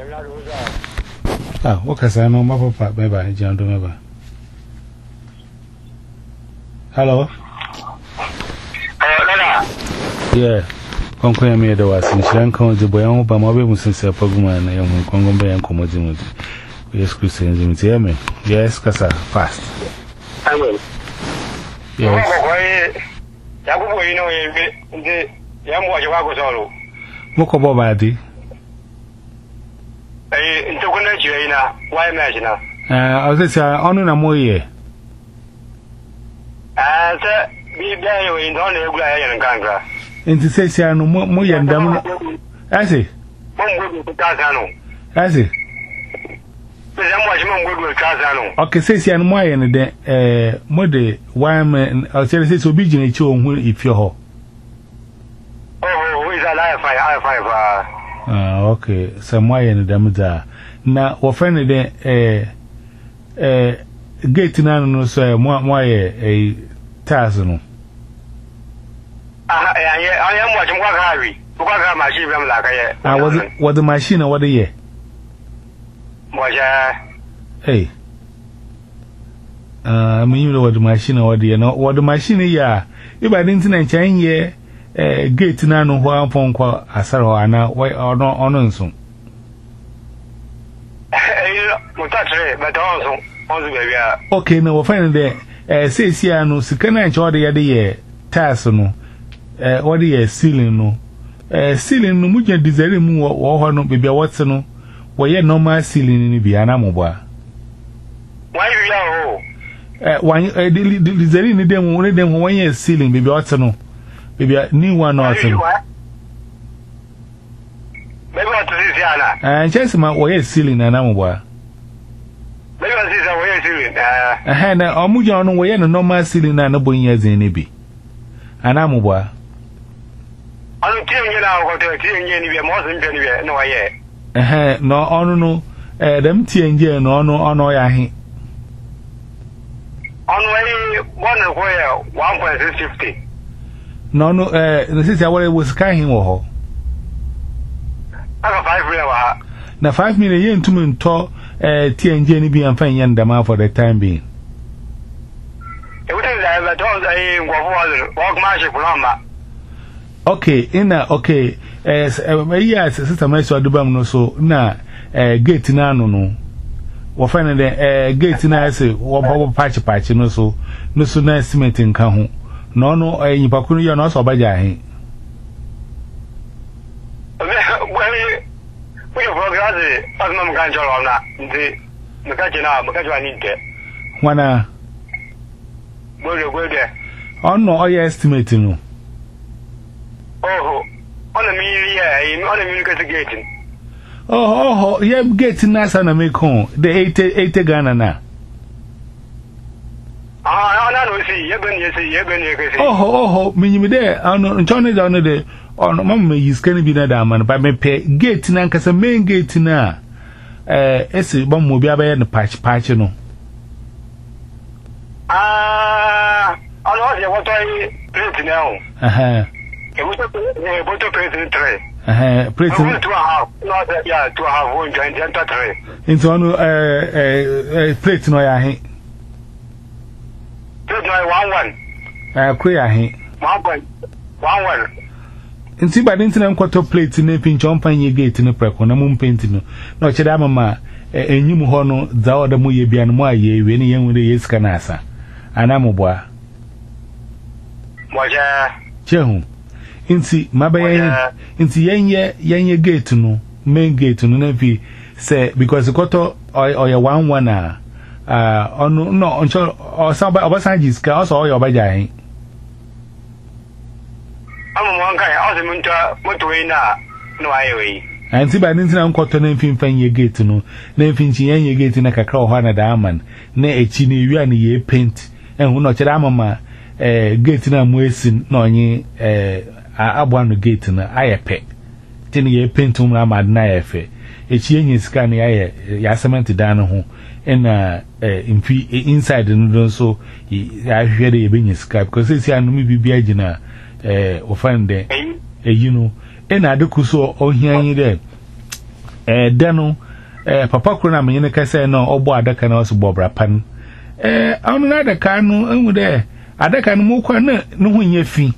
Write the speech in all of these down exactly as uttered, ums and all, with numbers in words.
Ah, what can I know? My papa, bye bye, John Domeva. Hello? Yeah, Conquer me the was in Shan Kong, the boy, but my baby since a program and young Congo Bay and Commodity. Yes, Christian, hear me. Yes, Cassa, fast. I will. Yes. You know, the young watch was all. Moko Bobadi. I took an edge, why imagine? I was just on a moye. As a be there in only a glad and conquer. And to say, no more and damn. I say, I say. Okay, say, and why and the mother, why man, I'll tell you, so be in a show if you're home. Oh, who is alive? I five. Ah, okay, some why and the damage. Now, what friend the eh, eh, gate no so, why a thousand. I am watching what Harry. What am I machine like I ah, was it what the machine or what the year? Hey, uh, I mean, you know what the machine or the no, what the machine ya. If I didn't know change ye, eh, gate na no one phone call asaro ana why or no on so. Okay, no, we'll find there. Eh, say, see, I know, Sikana and Jordy the year, Tassono, eh, what the year ceiling no, eh, ceiling no, much deserve more or no, baby, what's no, where ye no more ceiling in the Anamoba. Why you are eh, one, eh, deserve in them, one of them, one year ceiling, baby, what's no, baby, new one or two. Maybe what is this, Yana? And just my way ceiling and Anamoba. Maybe what is a way ceiling, uh, and a mujan way and no more ceiling and no boy years in Nibi. And Anamoba. I'm telling you now what you're telling you, more than anywhere, no, I eh, no, on no, eh, them T and J, no, no, on no, I on way one where one point six fifty. No, no, eh, this is what it was kind of. I have five real. Now, five million yen to me to eh, T and J be and find Yandama for the time being. It was a told a walk magic number. Okay, in a okay, as a yes, sister, my so Dubam no so na eh, gate na no no. What find the eh, gate na say, what patch patch no so, no so na cement in Kahu. No, no, eh, you pakunu ya no so baja. We have progressed as no control on that. The Macachina, Macachua need it. Wana, will you go there? Oh, no, I estimate no. Oh, on a million, on a million gating. Oh, oh, yeah, getting nice and a make home. The eighty, eighty Ghana now. Ah, I don't see, you're going to see, you're going to see. Oh, oh, me there. I know, Johnny down there. Oh, no, Mamma is going to be that man, but me pay gate now, because a main gate now. Eh, it's a bomb will be a patch patch, no. Ah, I know what I play now. Uh-huh. It was a bottle prison tray. Uh-huh. Pretty to have, not that, yeah, to have one joint tray. Into one, uh, uh, plate no, I hate. Plate no, one one. Uh, queer, I hate. One one. One one. And see, by the internet, quarter plate in a pinch on pine gate in a prep on a moon painting. No, Chedamama, a new hono, the other muy be and my ye, when young with the yes canasa. And I'm a boy. What's a Chehum. Inti, my baby, inti yanya, yanya gate no, main gate no, nevi, say, because the quarter or your one one, uh, or no, no, or somebody of us, I also all your bajay. I'm one guy, I was a winter, what way now? No, I and see by the internet, quarter name fin fan ye gate no, name finching ye gate in a cacao, one a diamond, ne a chini, you and ye paint, and who not Chedamama, eh, gate na mwessin, no, ye, eh, I want to gate in a pet. Ten ye paint him, I'm at Nafe. A change scan, I yasament down home, and uh, inside the noodle, so I hear the being sky because it's a maybe be agina. Eh, or find there, eh, you know, and I do so on here there. eh deno eh papa kro na menye ne kase no obo adaka na oso bobra pan eh anu na adaka no enwu de adaka no mu kwa na no hu nya fi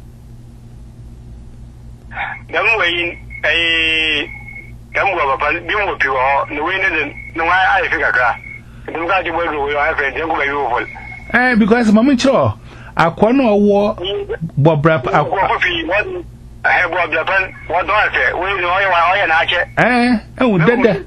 dam we eh dam wa papa bi mo pi ho no we ne no wa ai fi kaka dum ga ji bo ro we ai fe den ko ba yo fol eh because mama chiro akwa na owo bobra akwa I have what Japan, what do I say? We know why I like it. Eh, oh, dada.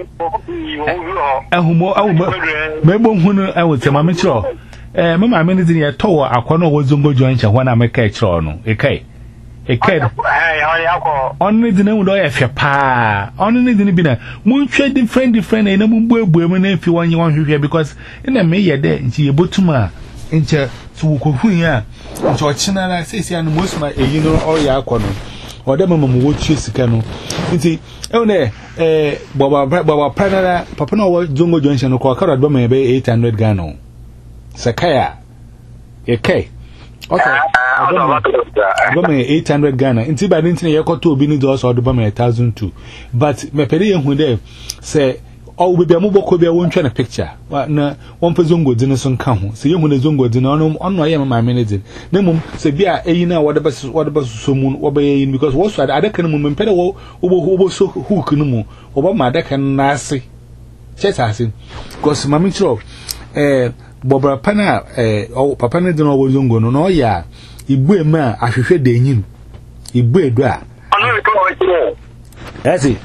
Eh, humo, oh, maybe one, I would say, Mamma Cho. Eh, Mamma, I mean, in your toe, I can't know what's going to join you when I make a chrono. A K. A K. Only the name of your pa. Only the name. Moon trade different, different, and a moon women if you want you want to hear because in a may a day, she able to ma. Incha to Kuya, to a channel, says, and most my, you know, all your corner, or the mamma would choose canoe. Inti, oh, eh, Baba, Baba, Panada, Papano, Jungo Junction, or Kakara, Bama, eight hundred gano. Sakaya, a K. Okay, Bama, eight hundred Ghana. Inti by the internet, you to be needed also the Bama, a thousand two. But my pedium who there say, oh, we be a mobile could be a one trying a picture. But no, one for Zongo dinner son come. See you when the Zongo dinner on my my minute. No mum say, be a you know what about what about so moon obeying because what's what I can mum and pedal over so who can move over my deck and nasty. Chess asking because Mammy Tro, eh, Bobra Pana, eh, oh, Papa didn't know what Zongo no, no, yeah. He blew man, I should say, they knew. He blew dry. That's it.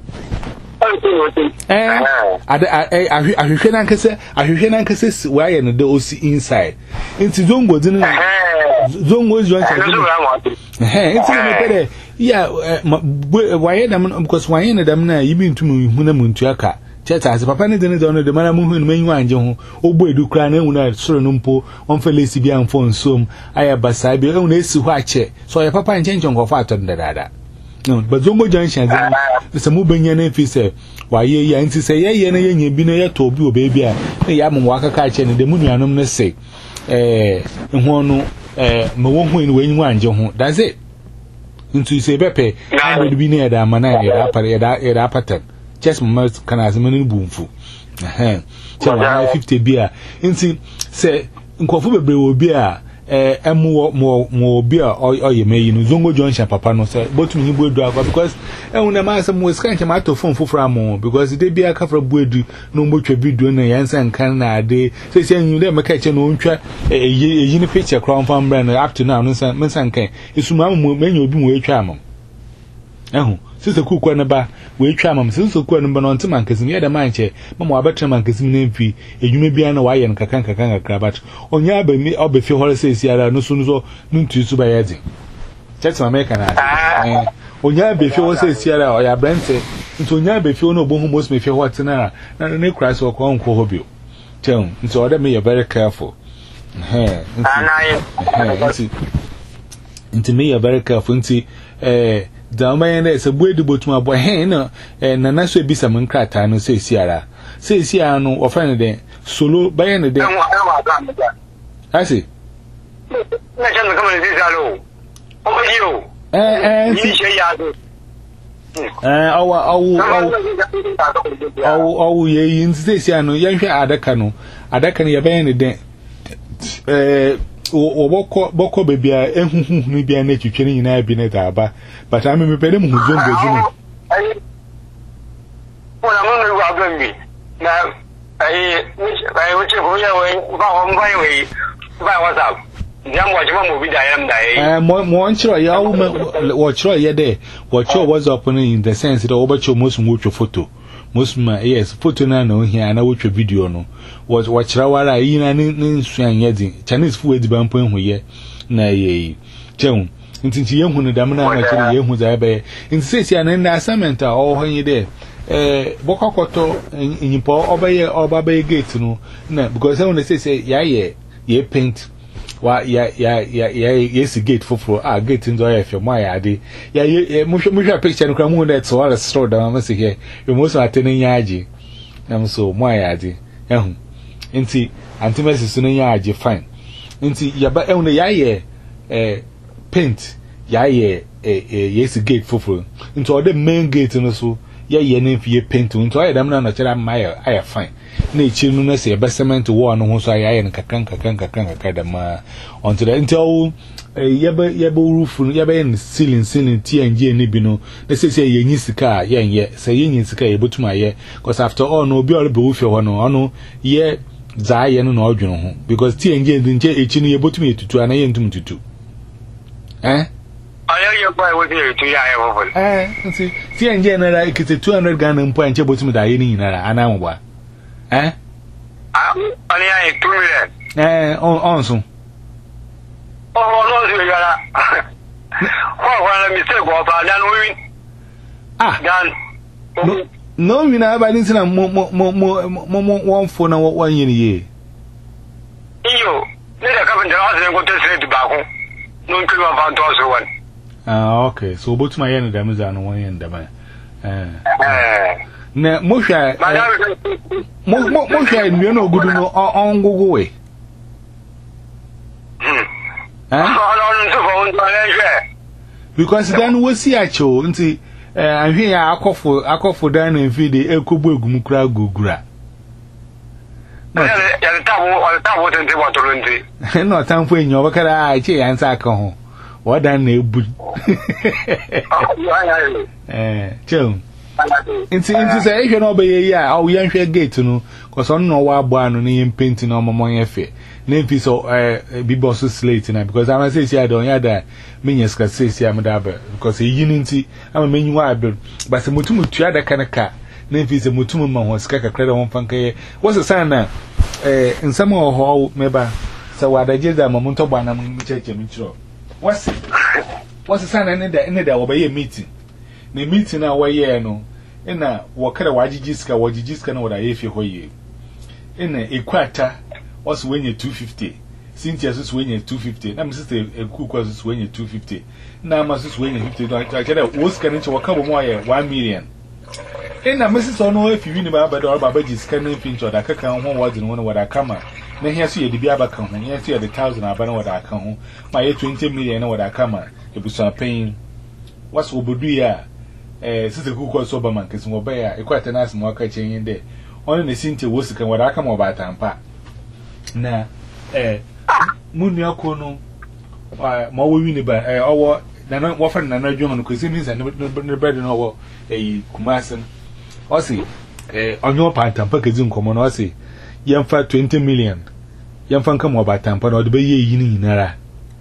Eh, I I I should not say, I should not say, why and the O C inside. Into Zongo didn't Zongo is joined. Hey, it's yeah, why them because why in them now you mean to me, Munamun Tuaka. Chet as Papa didn't know the Manamu and main one, John, oh, boy, do cry, no, not Surinumpo, on Felicity and phone soon. I have Basabi, only see watch it. So a papa and change on go fat on the dada. No, but Zongo Junction, Mister Mubin, if he say, why ye and to say, yea, and ye be near to be a baby, a yam waka catch and the moon anonymous say, eh, and one, eh, no one when one, John, that's it. Into say, Beppe, I would be near the manana, a rapper, just most can as many boomful. Eh, fifty beer. Into say, in Kofu will be a eh more more more beer or you may you know Zongo Junction papa no say but me bo do because e wona ma some was kan ma to phone fofra mo because they be aka fra boedu no mo twa video na yansa nkan na ade say say you dey make che no ntwa eyi ni picture crown fan brand up to now no say men san kan isuma mo menya obi mo etwa am ehu sise kuku na ba we twa am sise kuku na ba no ntima nkazim ye da manche mama abetra mankazim na mfi edwuma bia na waye nkakan kakan krabat onya ba mi obefi hore say siara no so no ntu su ba yedi chet America na eh onya be fi wo say siara o ya brente ntu onya be fi no obo hu mos me fi hot na na ne kra so ko nko hobio tem ntu order me you very careful eh ntu ntu me you very careful ntu eh da mayan da se buedu botuma bo he no na na so ebisa mun krata no se siara se siara no ofan de solo bayan de asi na chan kama ni zalo o ko yo eh eh ni she ya do eh awa awu awu awu ye yin se siara no yan hwe adaka no adaka no ye bayan de eh o boko boko bebia ehuhu ni bia na twitwere nyina bi na daba but am me pede mu zongo zunu wala mo wa gami na ai ai wuce ko ya wai ba wa mbai wai ba whatsapp jam wa jima mo bi da yam da ai eh mo mo nchiro ya wo wo chiro ye de wo chiro whatsapp in the sense that obacho most mo twa photo most ma yes photo na no hia na wo twa video no was wachira wara yi na ni nsuan yedi Chinese food edi ban pon huye na ye cheun ntinti yehu ne dam na na kire yehu za be ntisi ya na na assignment a o honye de eh bokokoto nyipo obaye obabe gate no na because when they say ya ye ye paint wa ya ya ya ya yes gate foforo ah gate ndo ya fe mo ya ade ya mo mo picture no kra mo de to all store down am say here you most atene nyaji am so mo ya ade ehun nti antimesi so no ya age fine nti yaba ehun ya ye eh paint ya ye eh yes gate foforo nti o de main gate no so ye ye ne fie paint unto ye dem na no kira maya aya fine na echi nu na se be cement wall no ho so aya ne kakan kakan kakan kakan da ma unto the until ye be ye be roof ye be in ceiling ceiling T N G ne bi no na se se ye nyisika ye ye se ye nyisika ye botuma ye because after all no obi all be wo fie ho no ono ye za ye no na odweno ho because T N G nje echi no ye botuma ye tutu ana ye ntum tutu eh I am going with you to Yaya. Eh, see, see, and general, it's a two hundred gun and point about me. I ain't an hour. Eh? I'm only two million. Eh, on so. Oh, no, you are. What a mistake was done. Ah, done. No, you know, I didn't say more, more, more, more, one for now, one year. You, let a couple of hours and go to say to Baku. No, two about also one. Ah, okay. So, but my end, them is on one end, man. Eh, now, Mosha, Mosha, you know, good no on go away. Because then we see a show, and see, I'm here. I call for, I call for Dan and feed the Ekubu Gumukra Gugura. No, time for you, what can I say? And Sako. What done a boot? Eh, chill. It's into say, you know, be ya, oh, young gate to know, because on no war barn and painting on my money affair. Name piece of uh, be boss slating because I must say, I don't hear that. Minions can say, I'm a dabber because a unity, I'm a menu wild, but the Mutumu Tiada kind of car. Name piece of Mutumu was Kaka credit on Funke. What's the sign now? Eh, in some more hall, maybe. So what I just am a Montoban and Mitchell Mitchell. What's it? What's the sign? Any day, any day, obey a meeting. The meeting our year, no. In a what kind of wajiska, what you just can what I if you hoye. In a quarter, what's when you're two fifty. Cynthia is when you're two fifty. I'm sister a cook was when you're two fifty. Now, my sister when you're fifty. I get a worse can into a couple more, one million. In a Missus Ono, if you win about the Babaji's cannon pinch or the cacao home was in one what I come out. Then here see the Biaba come home, here see the thousand I ban what I come home. My twenty million what I come out. It was a pain. What's Obudia? Eh, Sister Cook was Soberman, because Mobile, a quite a nice more catching in there. Only the Cynthia was what I come about Tampa. Now, eh, Munia Kono, more winning by our. They're not offering another German because it means I never bread and over a Kumasan. Or see, on your part, Tampa Kazum common, or see, young fat twenty million. Young fan come about Tampa or the Bay Yin Nara.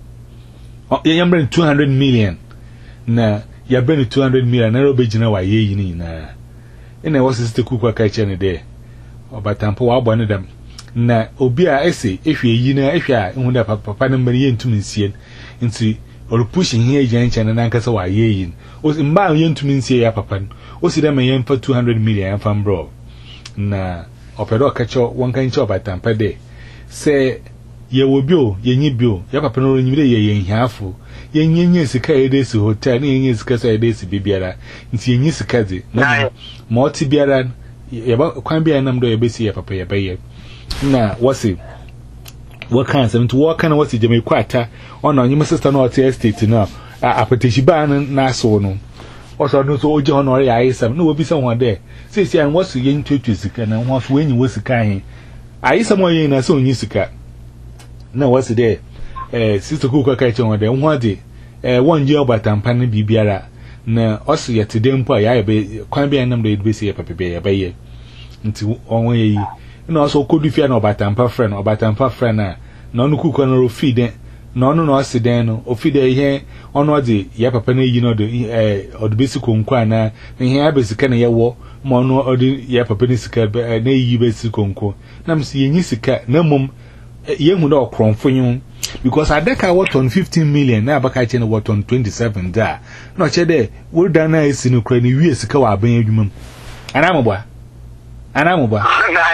Young bring two hundred million. Nah, you bring two hundred million, narrow Bejina, why ye in Nara. And I was the cook catch any day. Or by Tampa, one of them. Nah, Obia, I say, if you're yin, if you're in the papa number yen to me, see into. Or pushing here, Janchen and Ankasa, why ye was in my yen to mean say a papan, or see them a yen for two hundred million from bro. Na, opera catch one kind job at Tampa day. Say, ye will bill, ye need bill, your papa no in ye half. Yen yen yes a car days to hotel, yen yes cassa days to be better. It's yen yes a caddy. More to be around, ye about quite be a number of basic papa bay. Na, what's it? What kinds of what kind of what's it? You may quite on on your sister no estate now. A petition ban na so no. Also, no so John or I some no will be someone there. Say, see, and what's the yen to Jessica and what's when you was a kind. I someone in a so Jessica. No, what's there? Eh, Sister Cook catch on there one day. Eh, one year but I'm panning Bibiara. Na, also yet to them, boy, I be quite be a number of basic paper by ye. Into on way. No, so could you fear no batampa friend or batampa friend? No, no cook on a feed, no, no, no, sedan, or feed a here on what the yapapane, you know, the eh, or the basic conquana, and he have a can a war, mono or the yapapanisca, a nay basic conco. Nam see Nisika, no mum, young would all crom for you. Because I deck I worked on fifteen million, now back I chain what on twenty seven there. Not there, we're done nice in Ukraine, we is a cow, being human. And I'm a boy. And I'm a boy.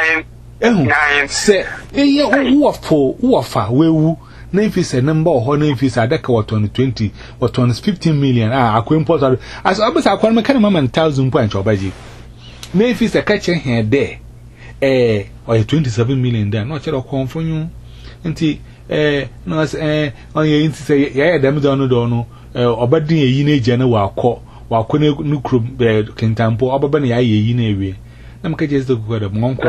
Eh, say, eh, who are for, who are far, where who, name is a number or name is a deck what on twenty, what on fifteen million. Ah, I couldn't put out as always. I can't make a man thousand points or budget. Name is a catcher here there, eh, or a twenty seven million there, not yet a con for you. And see, eh, no, eh, on your say, yeah, them don't know, eh, or but the yin general call. wa kone nukro be kentampo obaba na ya yi na ewie na mka chese kuko da monko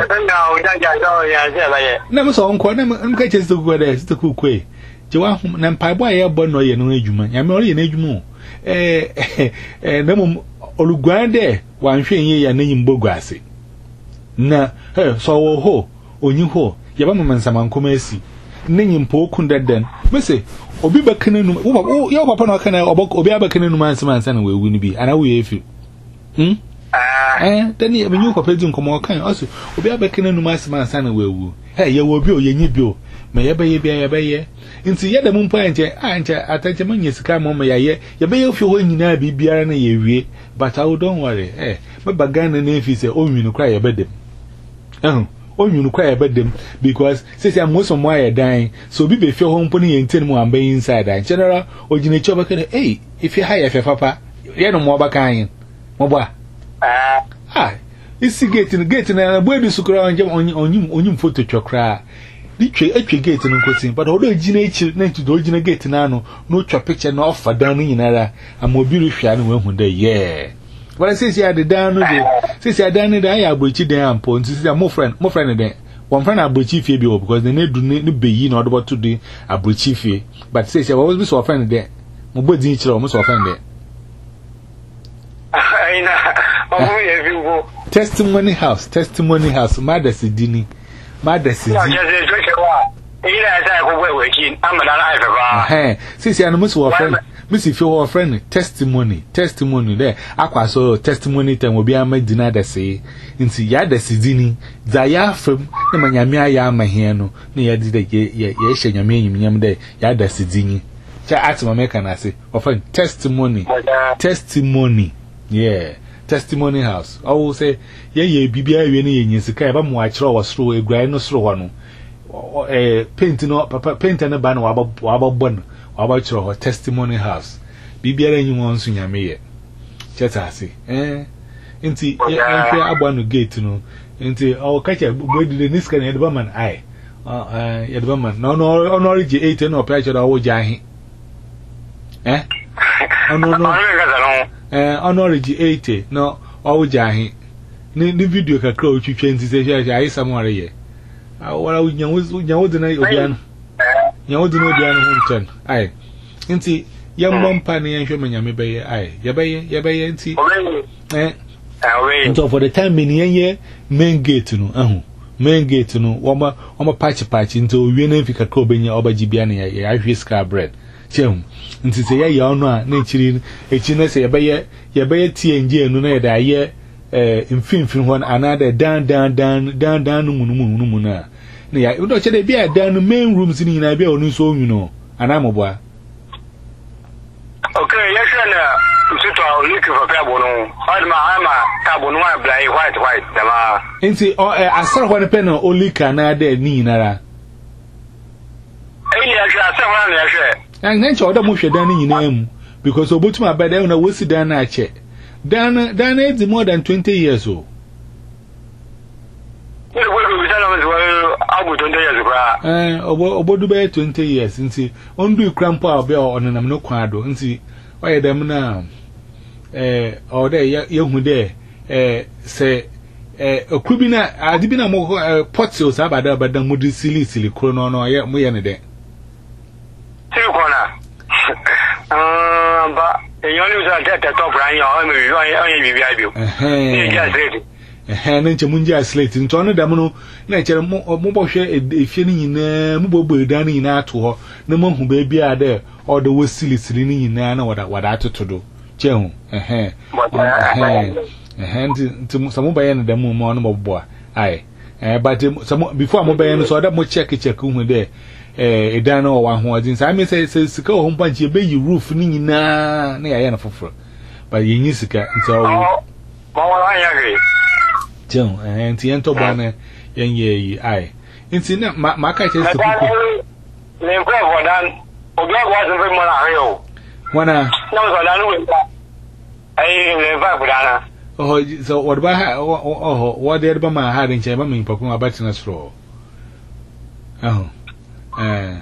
na mso onko na mka chese kuko da site kukwe je wa na mpaibo aye bo no ye no adwuma ya me ore ye na adwuma eh eh na mo olugwande wa nhwe yen ya na yimbogu ase na eh so wo ho onyi ho ya ba mamansama nkoma asi nyimpo okundeden mese obi bakene num wo ya papa no kana obi abakene num ansema ansa na wewu ni bi ana wo yefi hm eh tani e menyu papa dzi nkomo kan also obi abakene num ansema ansa na wewu he ye wo bi o ye nyi bi o me ye ba ye bia ye ba ye nti ye da mu mpo anche anche atanche manye sika mo me ya ye ye ba ye fi ho nyina bi biara na ye wie but I don't worry eh me bagana na efi se o nwinu kra ye bedem eh onyunu kwa ebedem because say am most of my dying so bi be fe ho mpo ne yenten mu amba inside and general ogine choba kene hey if you hire fe papa ye no mo baka yin mo ba ah ah isi gate gate na bo edu sukura onje onyim onyim photo twakra di twe atwe gate no nkotin but odo ogine echi na ntu do ogine gate na no no twa picture na offer dan no nyinara am obi rehwa no wahu da yeah. Well, since you had the down, since you had done it, I have breached the ample. Since you are more friend, more friend than one friend, I breach fee because they need to be in order to do a breach fee. But since you always be so offended there, my body is almost offended. Testimony house, testimony house, Mother Sidini, Mother Sidini. Since you are almost offended. Miss if your friend testimony testimony there akwa so testimony time obi ama dina da say nti ya da sidini za ya fam na manyame aya ama he no na ya di da ye ye hye nyame nyimnyam da ya da sidini cha atma make na say often testimony testimony yeah testimony house I will say ye ye bibia awie na ye nyisika e ba mo a kire wo soro egrai no soro ho no eh paint no papa paint na ba no wa ba wa ba bon about your testimony house. Bibiara nyi won so nyame ye. Cheta ase. Eh. Nti ye anhwe abanu gate no. Nti o kacha bodi de niska na yedba man ai. Ah yedba man. No no ono rigi eight no operation da wo jahi. Eh? Ono no. Eh ono rigi eight no wo jahi. Ni ni video kakra o twitwa nti se hia ai samore ye. Ah wala nyawo nyawo de na obiano. Nyawo de no obiano hunten. Ai. Nti yambo mpa na yenhwe manyame beye ai. Ye beye ye beye nti. Eh. Nti for the time many yenye main gate no ahu. Main gate no woma woma patch patch nti owie na mfika ka obenya obaji bia na ya ahwe scar bread. Chem. Nti se ye ya ono a na echiri echi na se ye beye ye beye tie nje enu na ye da ye eh mfimfin ho another dan dan dan dan dan mu mu mu mu na. Na ya ndo che de bia dan main rooms ni na bia onu so nwuno anamobwa. Okay, yes, and to our look for Pabono, all my ama, Pabono, black, white, white, the ma. Inti, or I saw one pen or Olika na de ni nara. And then to other Musha Danny in name because Obutuma by then I will sit down at check. Dana, Dana is more than twenty years old. Eh, obodu be twenty years nti ondu krampo a be onenam no kwado nti oye dem na eh o de ye hu de eh se eh okubi na adi bi na mo potils abada abada mudi sili sili kro no no ye mo ye ne de ti ko na ah ba eyan ni so tete top ran yo o me yo ye bi bi abi o eh eh eh na nche munji aslate nto no dam no na chere mo bo hwe efie ni nyina mo bo bo edan ni nyina ato ho na mo hu ba bia de o de wo sili sili ni nyina na wada wada atotodo che hu eh eh eh nti samo ba ye na dam mo no bo ai eh but samo before mo ba ye no so da mo check check hu de eh edan no wa ho odin sa me say sika ho mpanche be yi roof ni nyina na ya ye na foforo but ye nyi sika nti o mo wa ya gre Jom, eh, nti ento bana yenye yi ai. Nti na ma ka che se kuku. Le kwa vodan, obi agwa se fe mo na re o. Wana. Na so dan we ta. Ai le va budana. Oh, so what ba ha oh, what there ba ma ha din che ba mi pakun abati na sro. Oh. Eh.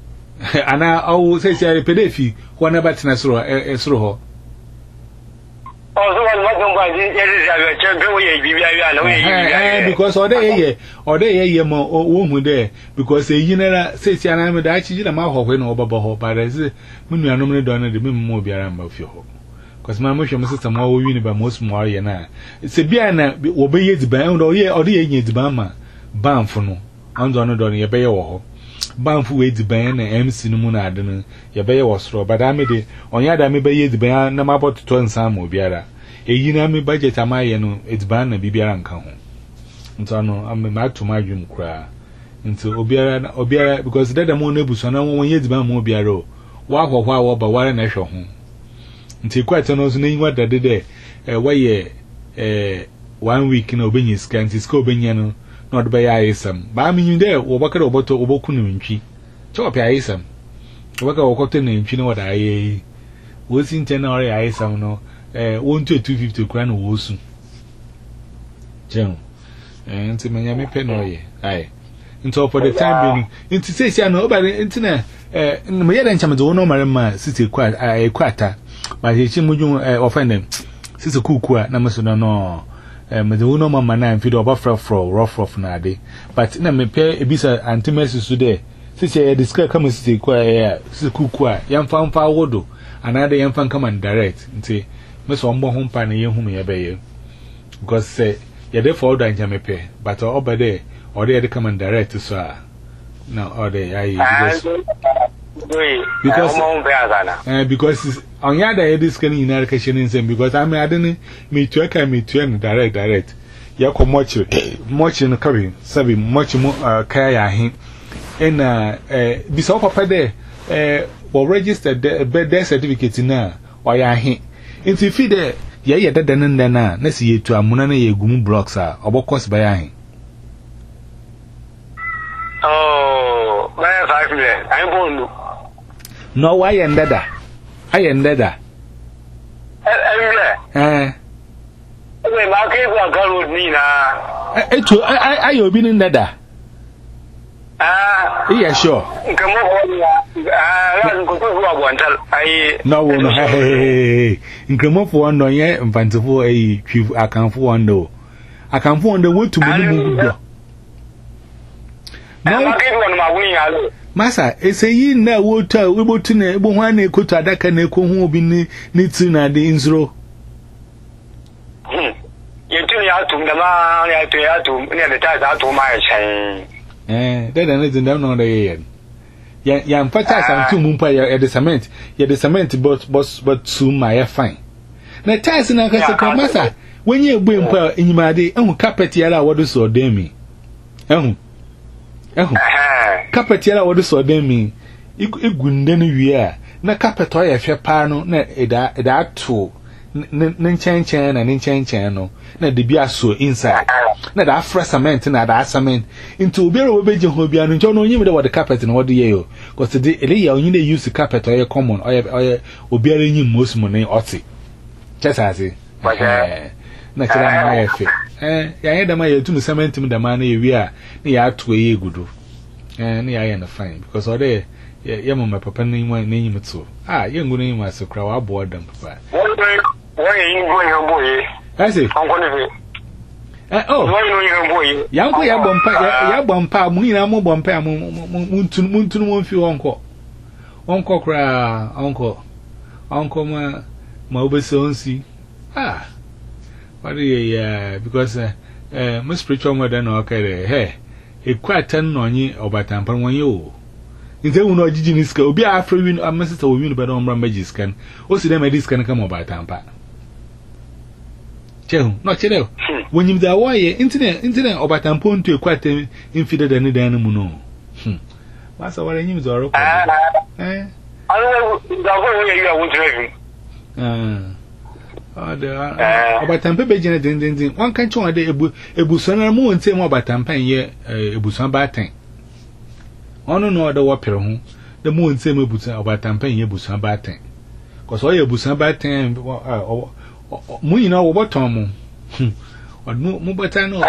Ana au se se pedefi, wana abati na sro e sro ho. because all day, or day, ye more woman there, because a general says, I am the actually a mouth when over Boho, but as when we are normally done at the minimum biaram of your home. Because my motion was some more universe most more yana. It's a biana, obey the band or ye or the agent Bama, Bam for no, on the honor your bay or Banfu wait the band and M. Cinnamon, I don't know, your bay was straw, but I made it on yard. I may bay the band, no matter to turn some or biara. A yinami budget am I, no, it's ban and bibiaran come home. And so no, I'm mad to my dream cry. Into Obiara, Obiara, because that among nebus on one year's ban more biaro. Wow, wow, wow, but what an actual home. Until quite an old name what I did there, a way, eh, one week in Obeny's can't scope Benyano. Not by Isam. But I mean, you there, or work at a bottle of Bokununchi. Chop Isam. Work at a cotton name, you know what I was in ten or Isam, no, eh, one to two fifty crown Wosun. General. And to Miami Penoy, aye. And so for the time being, into say, I know about the internet, eh, in the Mayan Chamadono Marama, city quite a quarter, but he chimuju offend them. Sister Kukua, Namasuna no. Um, the one of my nine feet of buffer for rough rough nade, but na me pay a bisa antimesis today. Since I discuss come city quire, Sikukua, young fan far wodo, another young fan come and direct, and say, Miss Ombo home pan a whom you obey. Because say, you're therefore than Jamepe, but over there, or they come and direct to sir. Now, or they, I because uh, because on yada edis can in education in same because I mean I didn't me to a me to direct direct ya ko much much in carry sabi much more uh kaya hin and uh eh bisa papa there eh or registered the certificate na or ya hin into feed there ya ya dada nda na na si yetu amuna na ye gumu blocks a obokos ba ya hin oh my five million I born no, why and dada? I and dada. Eh, my case will go with me now. I, I, been in dada. Ah, yeah, sure. Come on, I no, no, hey, in come for one, no, yeah, and Pantafo, a chief, I can't for one, though. I can't for one, the wood to move. No, I give one my wing. Masa, it's a yin na water, we both in a one a coat at that can a coon be needs in at the inzro. You tell me out to the man, I tell you to near the ties out to my chain. Eh, that isn't down on the end. Yan fatas and two mumpire at the cement, yet the cement but boss but soon my fine. Now, ties in a massa, when you bring per in my day, and carpet yellow what is so demi. Oh, oh. Carpet yellow what is so demi. It wouldn't we are. Na carpet or a fair pano, na that too. Nin-chan chan and in-chan channel. Na the beer so inside. Na that fresh cement and that cement. Into beer will be Johobian and John knew what the carpet and what the yale. Because the day you need use the carpet or a common or bearing you most money or see. Just as it. Natural, eh, I had a mile to cement him the money we are near to a year good. And I am fine because all day, yeah, my papa name my name it so. Ah, young good name was a crowd board them, papa. Why are you going, boy? I say, I'm going to be. Oh, young boy, ya bumpa, Muna Mobompa, Moon to Moon to Moon for uncle. Uncle cry, uncle, uncle, my Mobile ah. What do you, uh, because, uh, uh, Miss Spiritual Modern or Carry, hey, a quite ten on ye or by tamper one you. If they will not genius go, be after you, a message of you, but on Rambages can, also them a disc can come by tamper. Tell, not tell. When you the wire, internet, internet or by tampon to a quite infidel than the animal. No. Hm. What's our news or okay? Eh? I don't know where you are driving. Ah. Oh, the about Tampa Bejan, then one can't show a day a busana moon and say more about Tampa ye a busan batting. On no other wapper home, the moon say about Tampa ye busan batting. Cause all your busan batting, moon, you know what Tom or no more better no.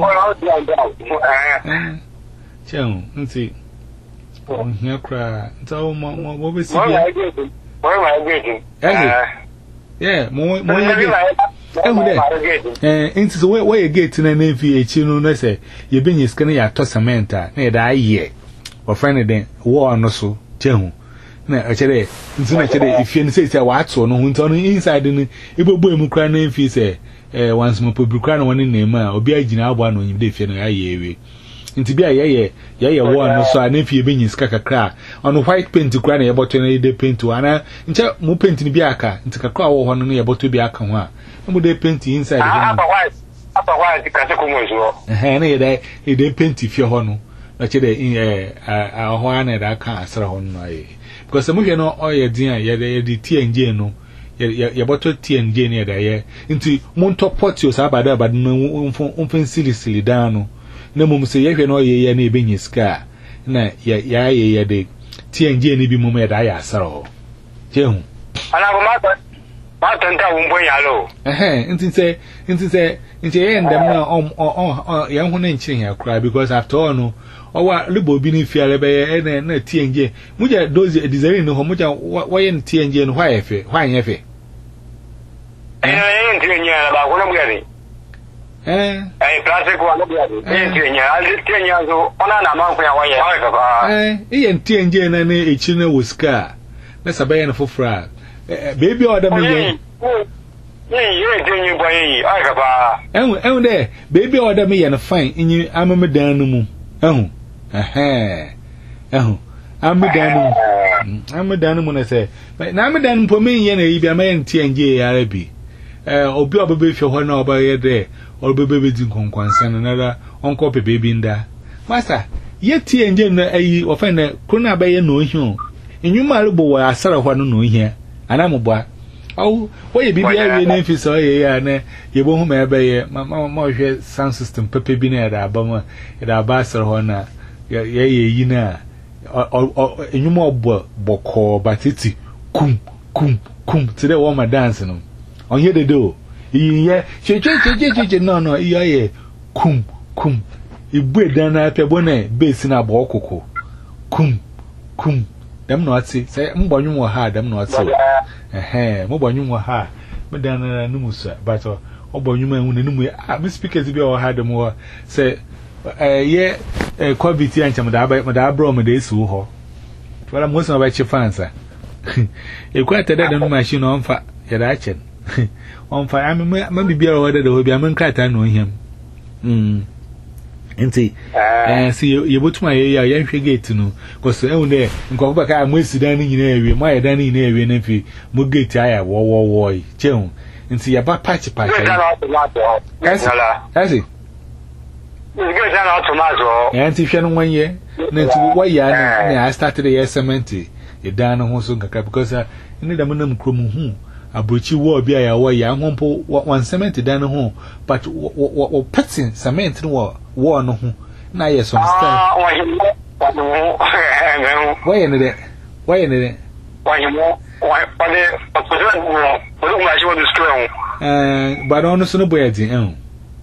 Chum, and see. Oh, here cry. So, what was it? Where am I getting? Yeah, more, more, eh into so where you gate na na fi echi no no say ye benye scan ya to cement na e da aye o friend den wo no so chehu na a chere nti na chere ifie ni say say wa ato no hu nti no inside ni ibobo emu kra na fi say eh once mo publikra na woni na ma obi agina abo na onyim de fie no aye ewe nti bia ye ye ye ye wo no so na fi benye ska kakra on white paint kra na ye boto na de paint ana nche mo paint ni bia aka nti kakra wo ho no ye boto bia aka ho a mo de paint inside ah apa white apa white ka se ko mo zo eh na ye de ye de paint fie ho no na che de eh a ho ana da aka asra ho no aye because mo hwe no oye din a ye de de T N J no ye ye boto T N J ne da ye nti mo nto pot yo sa bada abada no umfin silisili da no na mum se ye hwe no ye ye na ebenyi ska na ya ya ye ye de T N J ni bi mum ye da ya asra ho jehu ana ko ma ma tanta umbo ya lo eh nti se nti se nti ye ndem na on on ye hu na nchiri ya kra because after all no owa libo bi ni fiale be ye na na T N J muja dozi design no ho muja wa ye T N J no hwa ye fe hwa ye fe eh eh T N J ba ko na bugari eh eh plastic wa na bugari eh T N J al T N J so ona na ma ko ya wa ye ha ka ba eh ye T N J na na echi na woska na sabaye na fofra baby order me ye ye ye T N J boy yi ha ka ba ehun ehun de baby order me ye na fine inyi amame dan no mu ehun eh ehun amedan mu amedan mu na say na amedan mpo me ye na yi bia ma T N J ya arabi eh obi obebe fi ho na oba ye de obebe be din konkwansa na na onko pe baby nda master ye T N J na ayi ofena krona ba ye no hi enyuma albo wa asara ho no no hi ana mo bua awu wo ye bibia wie na fi so ye ya na ye bo hu ma ebe ye ma ma hwe sound system pepe bi na da aba ma da ba asara ho na ye ye yi na enyuma obo boko batiti kum kum kum tire wo ma dance no onye de do iye che che che che che no no iye ye kum kum ibu edan na apia bona base na ba okoko kum kum dem no ati say mbonyu wo ha dem no ati eh eh mo bonyu wo ha me dan na numusa but obonyu ma hu na numu ah me speakers bi wo ha dem wo say eh ye covid ya ncham da ba da bro me da esu ho wala mo so ba chi fansa e kwa tada da no machine on fa ya da chen on fa am ma bibia wo da da ho bia man krata no hiam mm enti eh si ye botuma ye ya ya hwe gate no cause ehun de nkofo ba ka mo esidan ni nyina ewe mo ayedan ni nyina ewe na fi mo gate aya wo wo wo chehun enti ya ba patch patch kasi kasi Nge sana tomato. Ya nti hwe no wanye na nti wo ya na I started the cement e dan no ho so nkaka because ni da munam krom hu abrochi wo bia ya wo ya hompo one cement dan no ho but wo putting cement no wo no ho na ye some style ah wo wo wo ye ne de wo ye ne de wo ye mo wo de position wo wo ma shi wo de strong eh but ono so no boy adi eh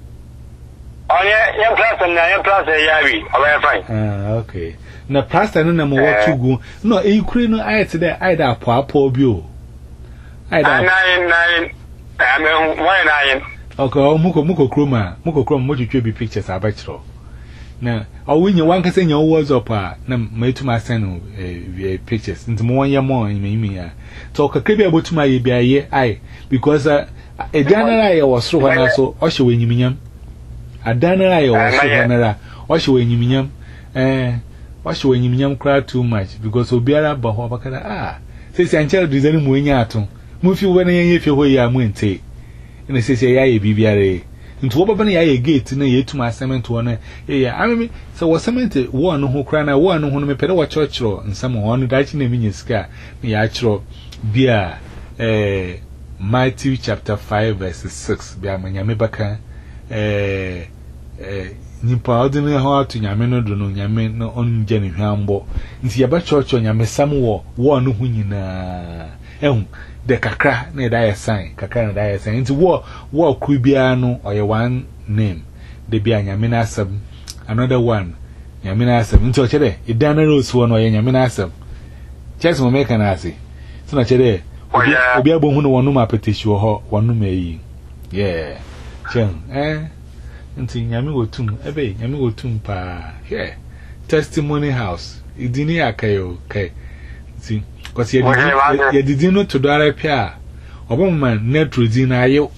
oh yeah yeah plaster na yeah plaster yabi away fine ah okay na plaster no na mo wo tugu no e kure no ayete de aida apo apo bi o aida nine nine I mean why nine okay o muko muko kroma muko kroma mo twetwe bi pictures abachiro na o winye wan kase nya WhatsApp a na maituma send eh pictures nti mo wanya mo imi ya to kakra bi abotuma ye bi aye ai because e janara ye wosro ho na so o hye wanyiminyam adanara ye wosro ho na o hye wanyiminyam eh o hye wanyiminyam kra too much because obiara ba ho bakara ah say say anchel design mu enya ato mu fi wo na ye fi ho ya mu ente ina say say ya ye bibiare nti wo baba na ya ye gate na ye tuma cement wo na ye ya amemi so wo cement wo no ho kra na wo no ho no mepede wo churchro nsam ho no dachi na minya sika na ya chro bia eh Matthew chapter five verse six bia manyame baka eh eh nipa odine ho atu nyame no do no nyame no onje ne hwambo nti ya ba churchro nyame sam wo wo no ho nyina ehun de kakra na da ya sign kakra na da ya sign nti wo wo kru bia no oye one name de bia nyame na asem another one nyame na asem nti o chere idan na rose wo no oye nyame na asem chese mo meka na ase so na chere obi abohu no wonu ma petition ho wonu ma yi Yeah. Chen, eh? Nti nyame wotum, ebe nyame wotum pa. Yeah. Testimony house. Idini akayo, okay. Nti, because ye didn't know to do a pia. Obama net routine ayo.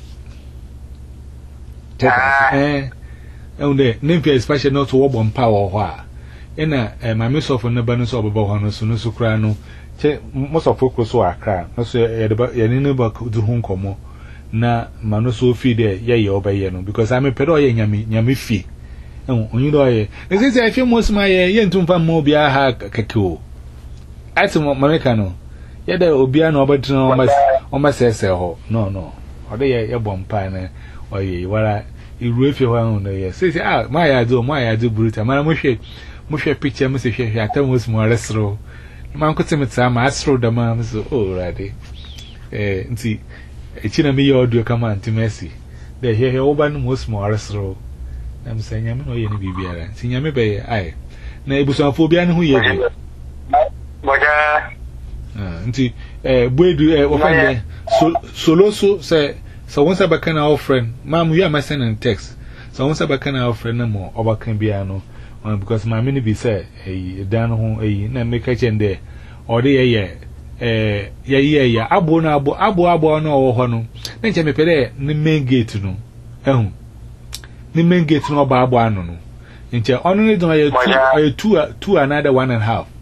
Eh. And the name especially not to one power wa. Ena my miss of never no so oboho no so no so kra no. Che most of focus so akra. No so ye ye ni neighbor do ho nkomo. Na mano so fi there ye ye obaye no because I me pedo ye nyame nyame fi. Eh onyi do ye. Nse se afi most my ye ntum fa mo bia ha kakeo. Ati mo America no. Ye da obia na obetino o mas o masese ho. No no. Ode ye ye bompa na oye wara iru efi ho anu ye. Say say ah my ya do my ya do bruta. Mara mo hwe mo hwe picture mo se hwe hwe atam mo mo resro. Man ko temeta ma asro da ma so oh ready. Eh nti echina me your audio come anti mercy. The here here oba no mo mo resro. Na me say nyame no ye ni bibiara. Nti nyame be ai. Na ebusanfo bia ne ho ye bi. Boja ah nti eh boedu eh ofanye solo so say so once abaka na our friend mam you am sending text so once abaka na our friend na mo obaka bia no because my mini be say eh dan ho eh na make a change there or dey ye eh ye ye ye abo na abo abo abo na owo ho no na nche me pede ni main gate no ehun ni main gate no ba abo anu no nche onu ni don ye two two another one and a half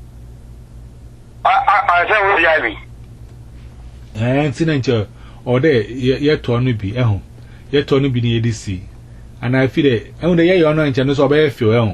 I say we yabi eh ntina nche or there ye to no bi ehun ye to no bi ni edisi and I feel eh ehun dey ye ono nche no so be feel ehun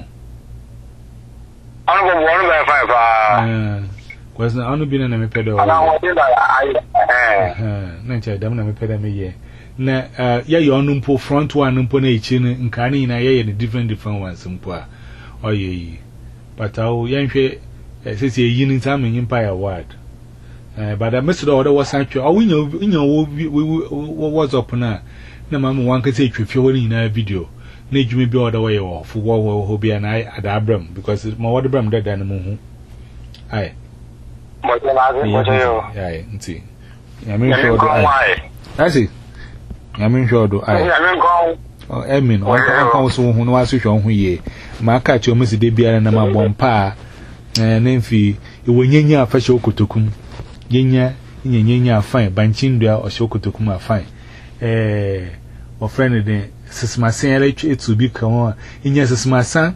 I go one by five ah because na anu bi na me pede o na wo dey eh eh na nche dam na me pede me ye na ye ye onu mpo front one mpo na echi ni nka ni na ye ye different different ones mpo a oye but awo ye nhwe say say yi ni time yin pa ya word eh but I messed order was actually oh we know we know what's up na na mama wan ka say twefie woni na video na ejumi bi order way off wo wo ho bia na ada abram because my word abram da dan mu hu ai mo te la mo te yo ai nti ya me sure do ai asi ya me sure do ai ya me go oh emin o kan so hu no wa so hwe hu ye ma ka che o mesi de bia na ma bompa eh nemfi iwonyenya afashe okotokum yenya nyenya afan banchindua o shokotokum afan eh o friend de sismasen ele etu bi kan ho nya sismasan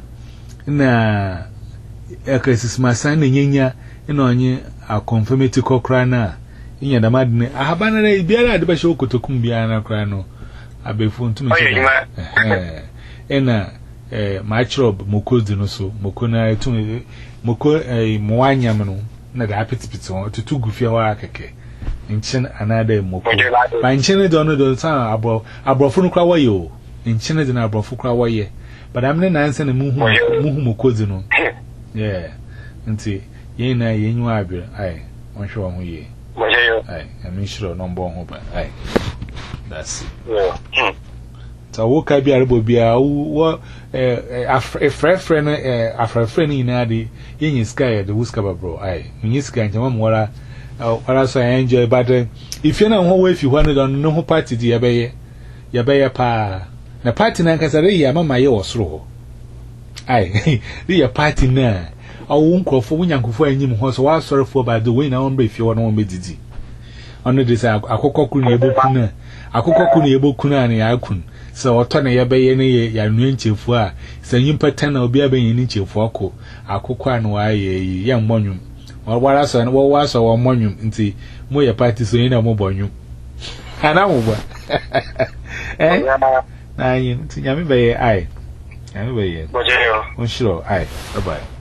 na eka sismasan na nyenya ina onye a confirmati kokra na nya da madne ahabana na biara de ba shokotokum biara na kra no abefu ntumi eh ena eh machrob mokozi no so mokona etu moko eh mwanya mno na da apetipiti won tutu gufia wa keke nchin anada moko ba nchin de ono do san abro abrofo no kra waye nchin de na abrofo kra waye but am ne nanse na muhu muhu mokozi no yeah nti yen na yenyu abir ai won hwe won ye ai am sure no mbo ho ba ai that's it so wo ka bi arbo bia wo eh afre friend eh afre friend ni na de yin sky de wuska ba bro ai yin sky nje mo wora wora so enjoy but if you na ho we fi ho no don no ho party di yebeye yebeye pa na party na nkasa re ya mama ye wosoro ho ai ri ya party na awu nkrofo wunyankofo anyim ho so wa sorofo ba do we na won be fi ho no won be didi ono de sa akokokuru na eboku na akokokuru na eboku na na ya kun so oto na ye beye ne ye ya nua nchefu a sanyimpa tan na obi abenye ni nchefu ako akokwa na wa ye ye mmonyum wara so na wo wa so wo mmonyum nti mo ye party so na mo bonyum ana mo ba eh na yin nti nyame beye ai nyame beye bojeyo on shiro ai bye bye.